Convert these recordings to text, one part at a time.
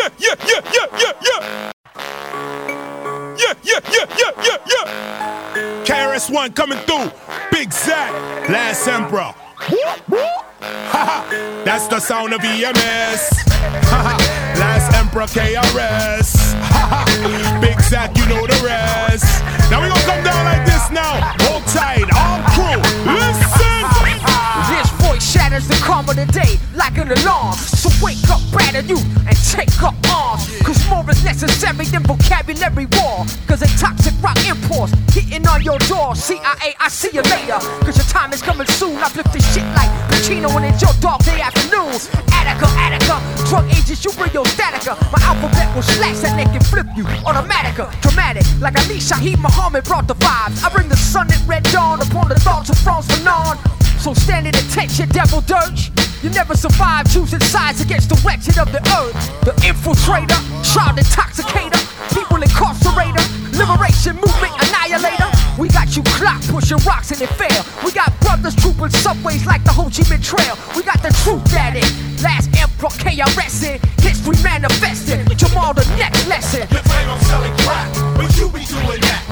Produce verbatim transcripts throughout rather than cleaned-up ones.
Yeah, yeah, yeah, yeah, yeah, yeah. Yeah, yeah, yeah, yeah, yeah, yeah. K R S One coming through. Big Zach, Last Emperor. Haha, that's the sound of E M S. Haha, Last Emperor K R S. Haha, Big Zach, you know the rest. Now we gonna come down like this now. Hold tight, all crew, listen. This voice shatters the calm of the day like an alarm. So wake up, batter you, and take up arms. Cause more is necessary than vocabulary war. Cause a toxic rock imports hitting on your door. C I A, I see you later. Cause your time is coming soon. I flip this shit like Pacino when it's your dark day afternoon. Attica, Attica, drug agents, you bring your statica. My alphabet will slash that neck and flip you. Automatica, dramatic, like Ali Shaheed Muhammad brought the vibes. I bring the sun at red dawn upon the thoughts of France Fanon. So stand at attention, devil dirge. You never survive choosing sides against the wretched of the earth. The infiltrator, child intoxicator, people incarcerator, liberation movement annihilator. We got you clock pushing rocks and it fail. We got brothers trooping subways like the Ho Chi Minh Trail. We got the truth at it. Last Emperor K R S in history manifested. Jamal the next lesson. You claim I'm selling crack, but you be doing that.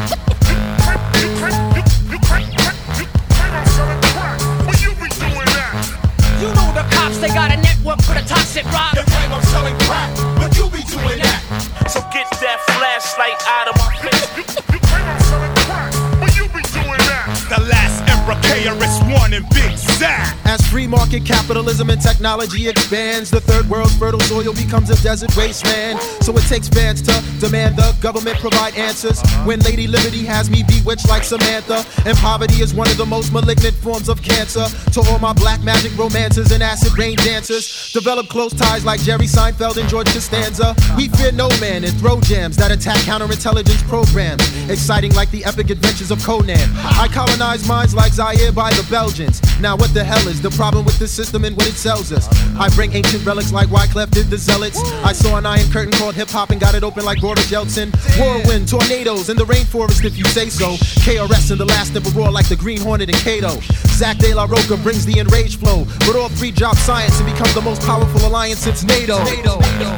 You know the cops, they got a network for the toxic rock. You claim I'm selling crack, but you be doing that. So get that flashlight out of my face. You claim I'm selling crack, but you be doing that. The Last Emperor K R S One and Big Zach. As free market capitalism and technology expands, the third world's fertile soil becomes a desert wasteland. So it takes fans to demand the government provide answers. When Lady Liberty has me bewitched like Samantha, and poverty is one of the most malignant forms of cancer. To all my black magic romances and acid rain dancers, develop close ties like Jerry Seinfeld and George Costanza. We fear no man and throw jams that attack counterintelligence programs, exciting like the epic adventures of Conan. I colonize minds like Zaire by the Belgians. Now what the hell is the problem with this system and what it sells us? I bring ancient relics like Wyclef did the Zealots. I saw an iron curtain called hip-hop and got it open like Boris Yeltsin. Whirlwind, tornadoes in the rainforest if you say so. K R S and the Last Emperor roar like the Green Hornet and Kato. Zach De La Roca brings the enraged flow, but all three drop science and become the most powerful alliance since NATO. NATO.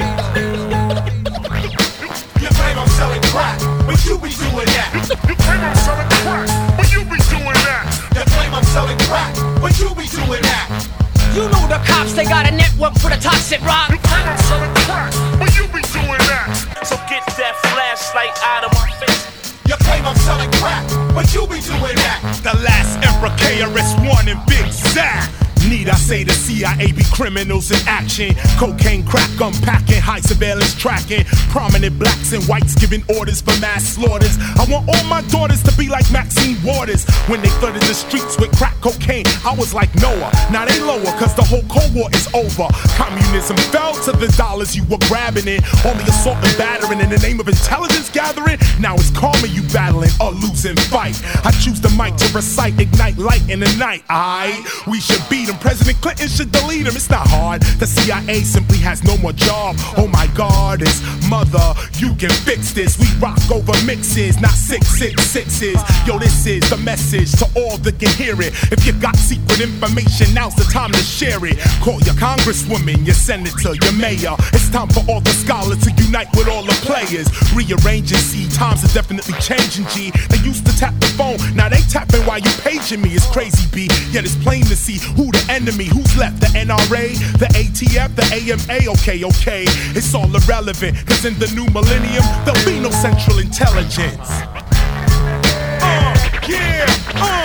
You claim I'm selling crack, but you be doing that. You claim I'm selling crack, but you be doing that. You claim I'm selling crack, but you be doing that. You know the cops, they got a network for the toxic rock. You claim I'm selling crack, but you be doing that. So get that flashlight out of my face. You claim I'm selling crack, but you be doing that. The Last Emperor K R S One and Big Zach. Need I say the C I A be criminals in action? Cocaine, crack, unpacking, high surveillance tracking. Prominent blacks and whites giving orders for mass slaughters. I want all my daughters to be like Maxine Waters. When they flooded the streets with crack cocaine, I was like Noah. Now they lower, cause the whole Cold War is over. Communism fell to the dollars you were grabbing it. Only assault and battering in the name of intelligence gathering. Now it's karma you battling a losing fight. I choose the mic to recite, ignite light in the night. Aight, we should beat them. President Clinton should delete him. It's not hard. The C I A simply has no more job. Oh my God, it's mother. You can fix this. We rock over mixes, not six six sixes. Yo, this is the message to all that can hear it. If you got secret information, now's the time to share it. Call your congresswoman, your senator, your mayor. It's time for all the scholars to unite with all the players. Rearrange and see. Times are definitely changing, G. They used to tap the phone, now they tapping while you paging me. It's crazy, B. Yet it's plain to see who the enemy, who's left, the N R A, the A T F, the A M A. Okay, okay, it's all irrelevant, cause in the new millennium there'll be no central intelligence. Uh, yeah, uh.